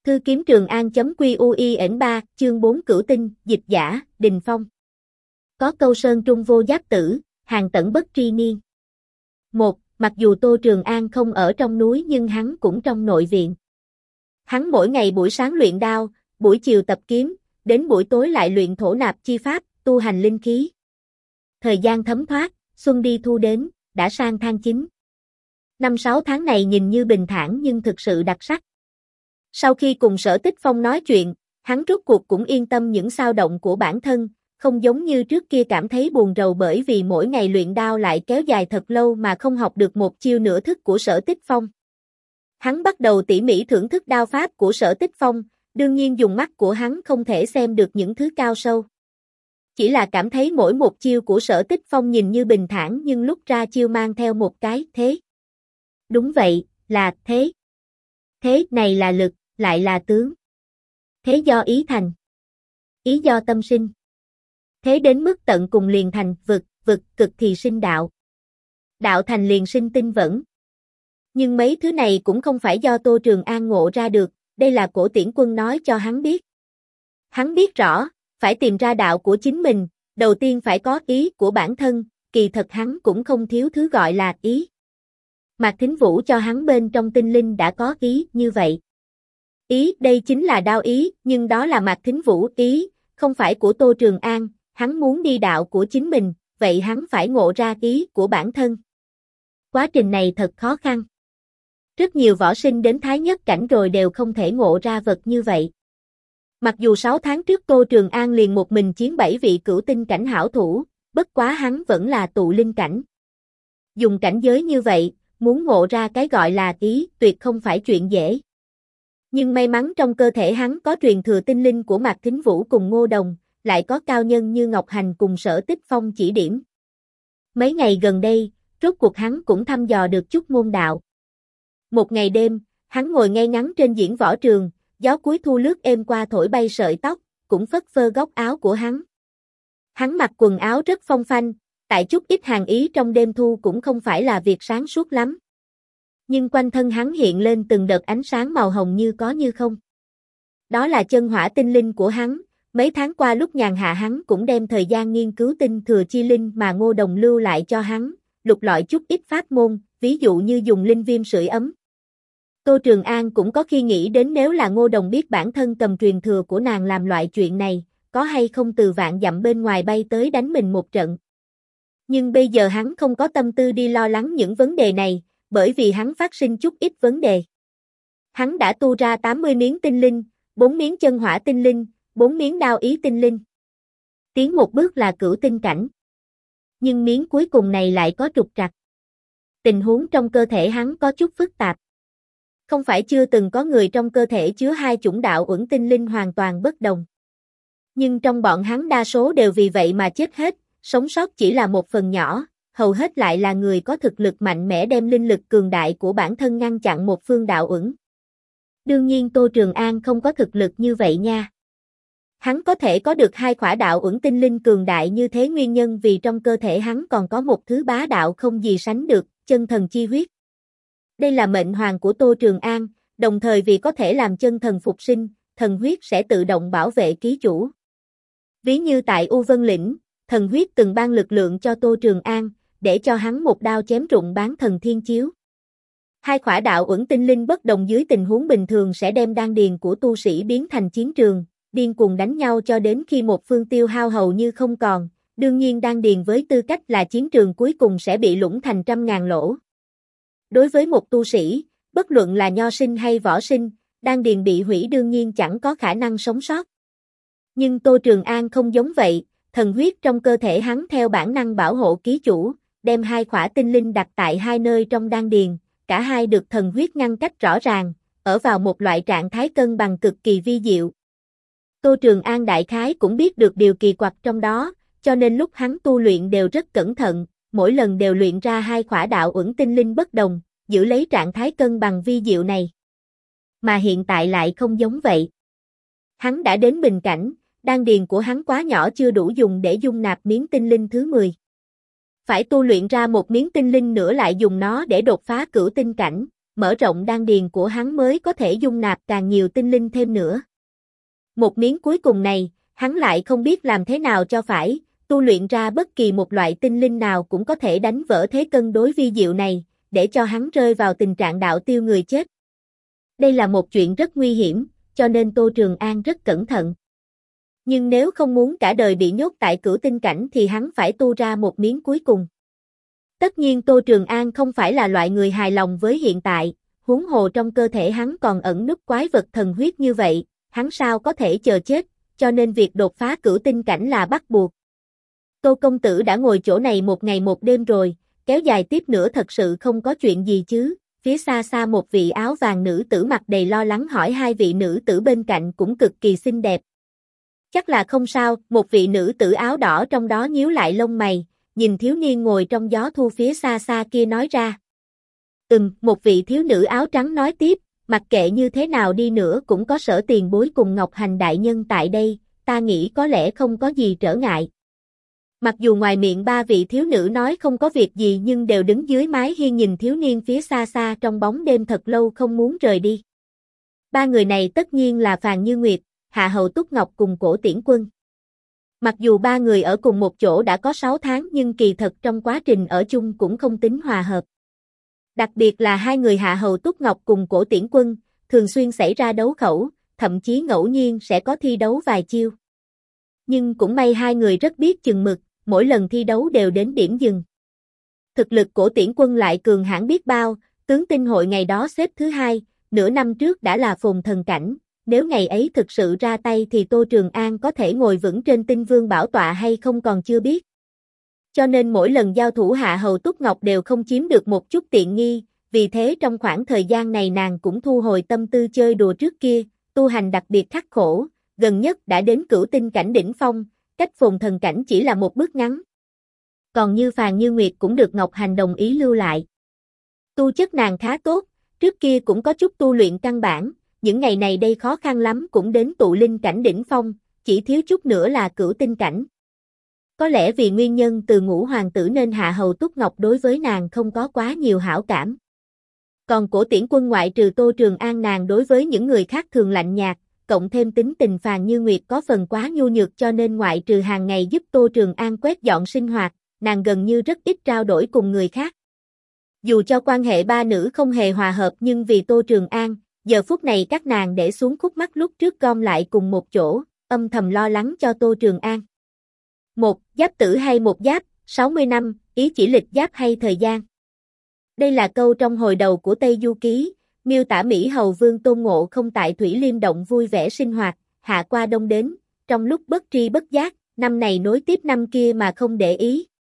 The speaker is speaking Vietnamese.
Cư kiếm Trường An.QUIN3, chương 4 Cửu tinh, dịch giả, Đình Phong. Có câu sơn trung vô giáp tử, hàng tẩn bất tri niên. 1. Mặc dù Tô Trường An không ở trong núi nhưng hắn cũng trong nội viện. Hắn mỗi ngày buổi sáng luyện đao, buổi chiều tập kiếm, đến buổi tối lại luyện thổ nạp chi pháp, tu hành linh khí. Thời gian thấm thoát, xuân đi thu đến, đã sang tháng 9. 5-6 tháng này nhìn như bình thản nhưng thực sự đặc sắc. Sau khi cùng Sở Tích Phong nói chuyện, hắn rốt cuộc cũng yên tâm những xao động của bản thân, không giống như trước kia cảm thấy buồn rầu bởi vì mỗi ngày luyện đao lại kéo dài thật lâu mà không học được một chiêu nửa thức của Sở Tích Phong. Hắn bắt đầu tỉ mỉ thưởng thức đao pháp của Sở Tích Phong, đương nhiên dùng mắt của hắn không thể xem được những thứ cao sâu. Chỉ là cảm thấy mỗi một chiêu của Sở Tích Phong nhìn như bình thản nhưng lúc ra chiêu mang theo một cái thế. Đúng vậy, là thế. Thế này là lực, lại là tướng. Thế do ý thành. Ý do tâm sinh. Thế đến mức tận cùng liền thành vực, vực cực thì sinh đạo. Đạo thành liền sinh tinh vẫn. Nhưng mấy thứ này cũng không phải do Tô Trường An ngộ ra được, đây là Cổ Tiễn Quân nói cho hắn biết. Hắn biết rõ, phải tìm ra đạo của chính mình, đầu tiên phải có ý của bản thân, kỳ thật hắn cũng không thiếu thứ gọi là ý. Mạc Thính Vũ cho hắn bên trong tinh linh đã có ý như vậy. Ý đây chính là đao ý, nhưng đó là Mạc Thính Vũ ý, không phải của Tô Trường An, hắn muốn đi đạo của chính mình, vậy hắn phải ngộ ra ý của bản thân. Quá trình này thật khó khăn. Rất nhiều võ sinh đến Thái Nhất cảnh rồi đều không thể ngộ ra vật như vậy. Mặc dù 6 tháng trước Tô Trường An liền một mình chiến 7 vị cửu tinh cảnh hảo thủ, bất quá hắn vẫn là tụ linh cảnh. Dùng cảnh giới như vậy, muốn ngộ ra cái gọi là ý, tuyệt không phải chuyện dễ. Nhưng may mắn trong cơ thể hắn có truyền thừa tinh linh của Mạc Thính Vũ cùng Ngô Đồng, lại có cao nhân như Ngọc Hành cùng Sở Tích Phong chỉ điểm. Mấy ngày gần đây, rốt cuộc hắn cũng thăm dò được chút môn đạo. Một ngày đêm, hắn ngồi ngay ngắn trên diễn võ trường, gió cuối thu lướt êm qua thổi bay sợi tóc, cũng phất phơ góc áo của hắn. Hắn mặc quần áo rất phong phanh, tại chút ít hàng ý trong đêm thu cũng không phải là việc sáng suốt lắm. Nhưng quanh thân hắn hiện lên từng đợt ánh sáng màu hồng như có như không. Đó là chân hỏa tinh linh của hắn, mấy tháng qua lúc nhàn hạ hắn cũng đem thời gian nghiên cứu tinh thừa chi linh mà Ngô Đồng lưu lại cho hắn, lục lọi chút ít pháp môn, ví dụ như dùng linh viêm sưởi ấm. Tô Trường An cũng có khi nghĩ đến nếu là Ngô Đồng biết bản thân cầm truyền thừa của nàng làm loại chuyện này, có hay không từ vạn dặm bên ngoài bay tới đánh mình một trận. Nhưng bây giờ hắn không có tâm tư đi lo lắng những vấn đề này, bởi vì hắn phát sinh chút ít vấn đề. Hắn đã tu ra 80 miếng tinh linh, 4 miếng chân hỏa tinh linh, 4 miếng đao ý tinh linh. Tiến một bước là cửu tinh cảnh. Nhưng miếng cuối cùng này lại có trục trặc. Tình huống trong cơ thể hắn có chút phức tạp. Không phải chưa từng có người trong cơ thể chứa hai chủng đạo uẩn tinh linh hoàn toàn bất đồng. Nhưng trong bọn hắn đa số đều vì vậy mà chết hết, sống sót chỉ là một phần nhỏ, hầu hết lại là người có thực lực mạnh mẽ đem linh lực cường đại của bản thân ngăn chặn một phương đạo uẩn. Đương nhiên Tô Trường An không có thực lực như vậy nha. Hắn có thể có được hai khỏa đạo uẩn tinh linh cường đại như thế nguyên nhân vì trong cơ thể hắn còn có một thứ bá đạo không gì sánh được, chân thần chi huyết. Đây là mệnh hoàng của Tô Trường An, đồng thời vì có thể làm chân thần phục sinh, thần huyết sẽ tự động bảo vệ ký chủ. Ví như tại U Vân Lĩnh, thần huyết từng ban lực lượng cho Tô Trường An, để cho hắn một đao chém rụng bán thần thiên chiếu. Hai khỏa đạo uẩn tinh linh bất đồng dưới tình huống bình thường sẽ đem đan điền của tu sĩ biến thành chiến trường, điên cuồng đánh nhau cho đến khi một phương tiêu hao hầu như không còn, đương nhiên đan điền với tư cách là chiến trường cuối cùng sẽ bị lũng thành trăm ngàn lỗ. Đối với một tu sĩ, bất luận là nho sinh hay võ sinh, đan điền bị hủy đương nhiên chẳng có khả năng sống sót. Nhưng Tô Trường An không giống vậy, thần huyết trong cơ thể hắn theo bản năng bảo hộ ký chủ, đem hai khỏa tinh linh đặt tại hai nơi trong đan điền, cả hai được thần huyết ngăn cách rõ ràng, ở vào một loại trạng thái cân bằng cực kỳ vi diệu. Tô Trường An đại khái cũng biết được điều kỳ quặc trong đó, cho nên lúc hắn tu luyện đều rất cẩn thận, mỗi lần đều luyện ra hai khỏa đạo uẩn tinh linh bất đồng, giữ lấy trạng thái cân bằng vi diệu này. Mà hiện tại lại không giống vậy. Hắn đã đến bình cảnh, đan điền của hắn quá nhỏ chưa đủ dùng để dung nạp miếng tinh linh thứ 10. Phải tu luyện ra một miếng tinh linh nữa lại dùng nó để đột phá cửu tinh cảnh, mở rộng đan điền của hắn mới có thể dung nạp càng nhiều tinh linh thêm nữa. Một miếng cuối cùng này, hắn lại không biết làm thế nào cho phải, tu luyện ra bất kỳ một loại tinh linh nào cũng có thể đánh vỡ thế cân đối vi diệu này, để cho hắn rơi vào tình trạng đạo tiêu người chết. Đây là một chuyện rất nguy hiểm, cho nên Tô Trường An rất cẩn thận. Nhưng nếu không muốn cả đời bị nhốt tại cửu tinh cảnh thì hắn phải tu ra một miếng cuối cùng. Tất nhiên Tô Trường An không phải là loại người hài lòng với hiện tại, huống hồ trong cơ thể hắn còn ẩn núp quái vật thần huyết như vậy, hắn sao có thể chờ chết, cho nên việc đột phá cửu tinh cảnh là bắt buộc. Tô công tử đã ngồi chỗ này một ngày một đêm rồi, kéo dài tiếp nữa thật sự không có chuyện gì chứ? Phía xa xa một vị áo vàng nữ tử mặt đầy lo lắng hỏi hai vị nữ tử bên cạnh cũng cực kỳ xinh đẹp. Chắc là không sao, một vị nữ tử áo đỏ trong đó nhíu lại lông mày, nhìn thiếu niên ngồi trong gió thu phía xa xa kia nói ra. Một vị thiếu nữ áo trắng nói tiếp, mặc kệ như thế nào đi nữa cũng có Sở tiền bối cùng Ngọc Hành đại nhân tại đây, ta nghĩ có lẽ không có gì trở ngại. Mặc dù ngoài miệng ba vị thiếu nữ nói không có việc gì nhưng đều đứng dưới mái hiên nhìn thiếu niên phía xa xa trong bóng đêm thật lâu không muốn rời đi. Ba người này tất nhiên là Phàn Như Nguyệt, Hạ Hầu Túc Ngọc cùng Cổ Tiễn Quân. Mặc dù ba người ở cùng một chỗ đã có 6 tháng nhưng kỳ thật trong quá trình ở chung cũng không tính hòa hợp. Đặc biệt là hai người Hạ Hầu Túc Ngọc cùng Cổ Tiễn Quân, thường xuyên xảy ra đấu khẩu, thậm chí ngẫu nhiên sẽ có thi đấu vài chiêu. Nhưng cũng may hai người rất biết chừng mực, mỗi lần thi đấu đều đến điểm dừng. Thực lực Cổ Tiễn Quân lại cường hãn biết bao, tướng tinh hội ngày đó xếp thứ 2, nửa năm trước đã là phồn thần cảnh, nếu ngày ấy thực sự ra tay thì Tô Trường An có thể ngồi vững trên tinh vương bảo tọa hay không còn chưa biết. Cho nên mỗi lần giao thủ Hạ Hầu Túc Ngọc đều không chiếm được một chút tiện nghi, vì thế trong khoảng thời gian này nàng cũng thu hồi tâm tư chơi đùa trước kia, tu hành đặc biệt khắc khổ, gần nhất đã đến cửu tinh cảnh đỉnh phong, cách phồn thần cảnh chỉ là một bước ngắn. Còn như Phàn Như Nguyệt cũng được Ngọc Hành đồng ý lưu lại. Tu chất nàng khá tốt, trước kia cũng có chút tu luyện căn bản, những ngày này đây khó khăn lắm cũng đến tụ linh cảnh đỉnh phong, chỉ thiếu chút nữa là cửu tinh cảnh. Có lẽ vì nguyên nhân từ Ngũ hoàng tử nên Hạ Hầu Túc Ngọc đối với nàng không có quá nhiều hảo cảm. Còn Cổ Tiễn Quân ngoại trừ Tô Trường An nàng đối với những người khác thường lạnh nhạt, cộng thêm tính tình Phàn Như Nguyệt có phần quá nhu nhược cho nên ngoại trừ hàng ngày giúp Tô Trường An quét dọn sinh hoạt, nàng gần như rất ít trao đổi cùng người khác. Dù cho quan hệ ba nữ không hề hòa hợp nhưng vì Tô Trường An, giờ phút này các nàng để xuống khúc mắc lúc trước gom lại cùng một chỗ, âm thầm lo lắng cho Tô Trường An. Một giáp tử hay một giáp, 60 năm, ý chỉ lịch giáp hay thời gian. Đây là câu trong hồi đầu của Tây Du Ký, miêu tả Mỹ Hầu Vương Tôn Ngộ không tại Thủy Liêm Động vui vẻ sinh hoạt, hạ qua đông đến, trong lúc bất tri bất giác, năm này nối tiếp năm kia mà không để ý.